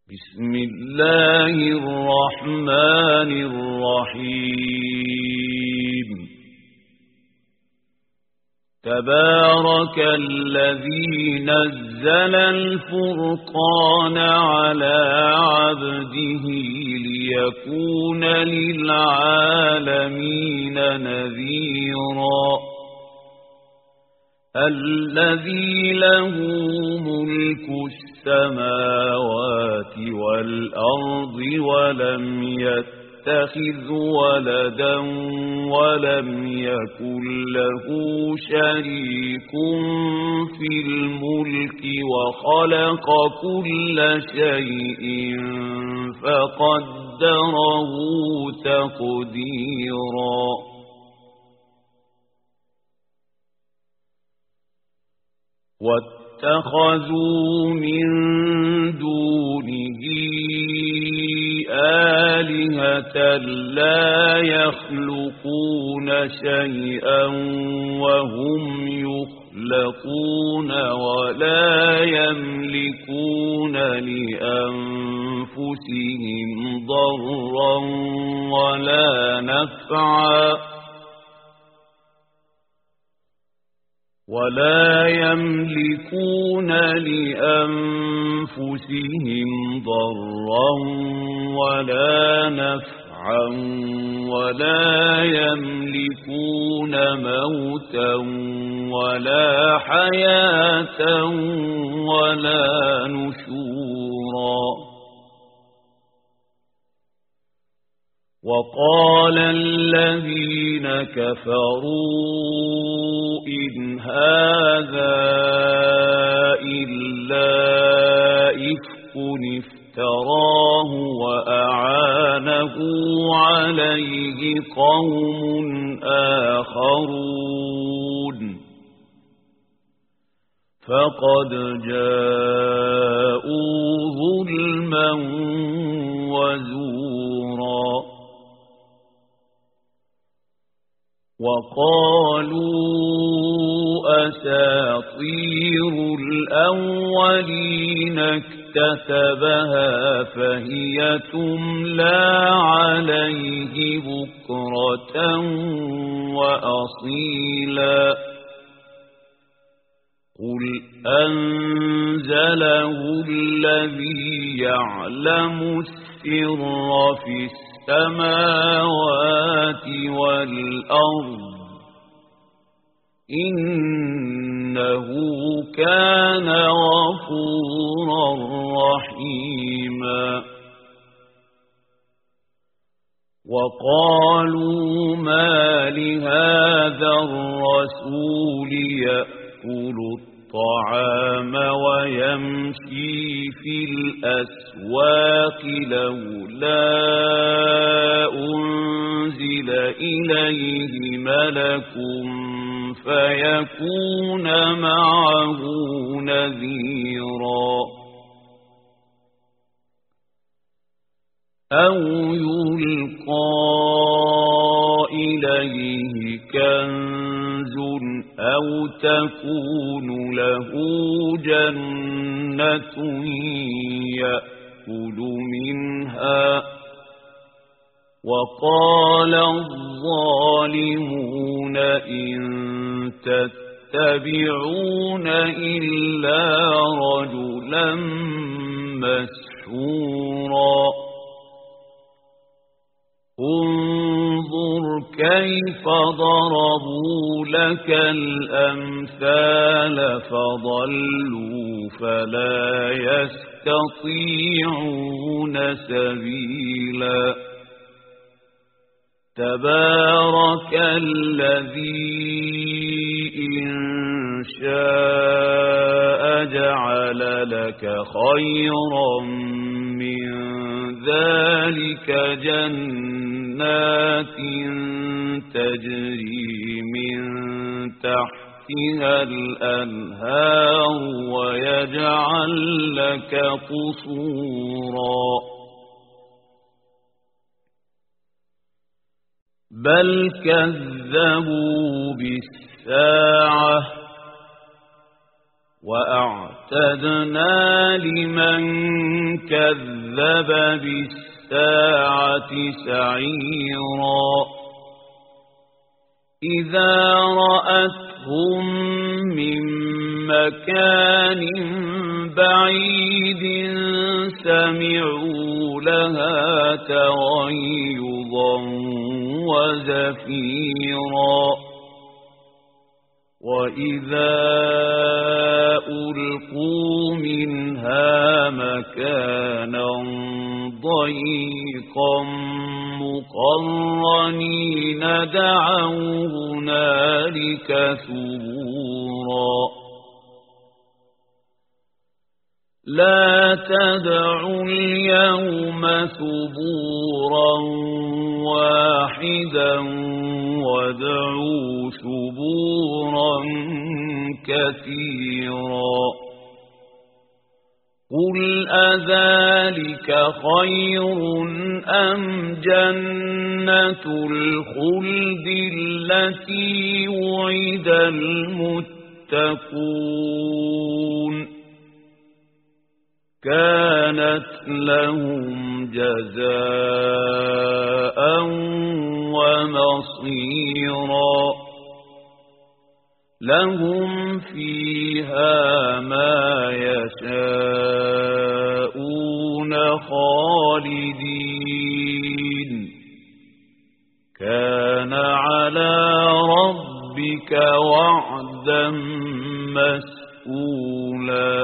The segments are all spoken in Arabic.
بسم الله الرحمن الرحيم تبارك الذي نزل الفرقان على عبده ليكون للعالمين نذيرا الذي له ملك السماوات والأرض ولم يتخذ ولدا ولم يكن له شريك في الملك وخلق كل شيء فقدره تقديرا واتخذوا من دونه آلهة لا يخلقون شيئا وهم يخلقون ولا يملكون لأنفسهم ضرا ولا نفعا ولا يملكون موتا ولا حياة ولا نشورا وقال الذين كفروا إن هذا إلا إفك افتراه وأعانه عليه قوم آخرون فقد جاءوا ظلما وزورا وقالوا أساطير الأولين اكتتبها فهي تملى عليه بكرة وأصيلا قل أنزله الذي يعلم السر في السماوات والأرض إنه كان غفورا رحيما وقالوا ما لهذا الرسول يأكل الطعام ويمشي في الأسواق لولا أنزل إليه ملك فيكون معه نذيرا أو يلقى إليه كنز أو تكون له جنة يأكل منها وقال الظالمون إن تتبعون إلا رجلا مسحورا انظر كيف ضربوا لك الأمثال فضلوا فلا يستطيعون سبيلا تبارك الذي إن شاء جعل لك خيرا من ذلك جنات تجري من تحتها الأنهار ويجعل لك قصورا بل كذبوا بالساعة وأعتدنا لمن كذب بالساعة سعيرا إذا رأتهم من مكان بعيد سمعوا لها تغيظا وزفيرا وإذا ألقوا منها مكانا ضيقا مقرنين دعوا هنالك ثبورا لا تدعوا اليوم ثبورا واحدا وادعوا ثبورا كثيرا قل أذلك خير أم جنة الخلد التي وعد المتقون كانت لهم جزاء ومصيرا لهم فيها ما يشاءون خالدين كان على ربك وعدا مسئولا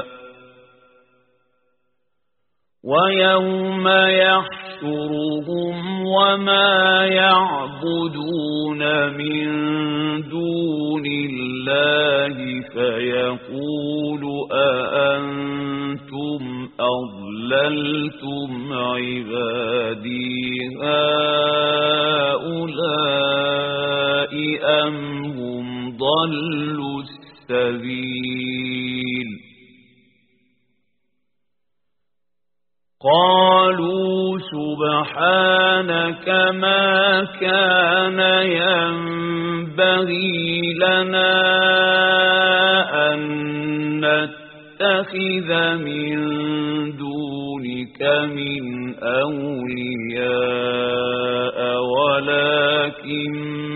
ويوم يحشرهم وما يعبدون من دون الله فيقول أأنتم أضللتم عبادي هؤلاء أم هم ضلوا السبيل قالوا سبحانك ما كان ينبغي لنا أن نتخذ من دونك من أولياء ولكن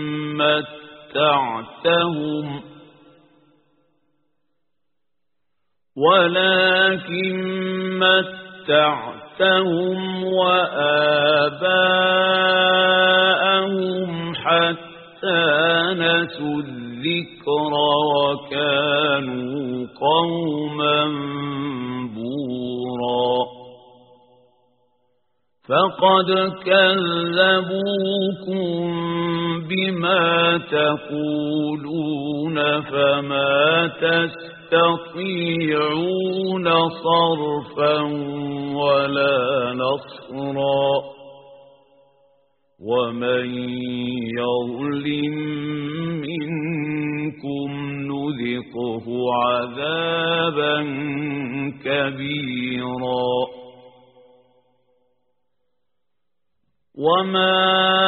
متعتهم وآباءهم حتى نسوا الذكر وكانوا قوما بورا فقد كذبوكم بما تقولون فما تستطيعون صرفا ولا نصرا ومن يظلم منكم نذقه عذابا كبيرا وما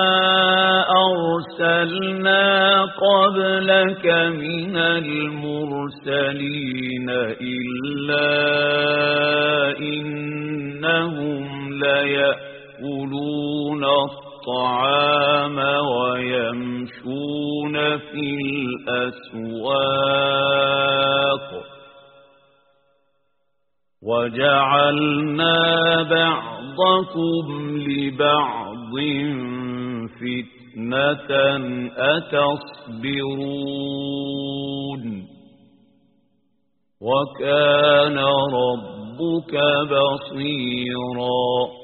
أرسلنا قبلك من المرسلين إلا إنهم ليأكلون الطعام ويمشون في الأسواق وجعلنا بعضكم لبعض فتنة أتصبرون وكان ربك بصيرا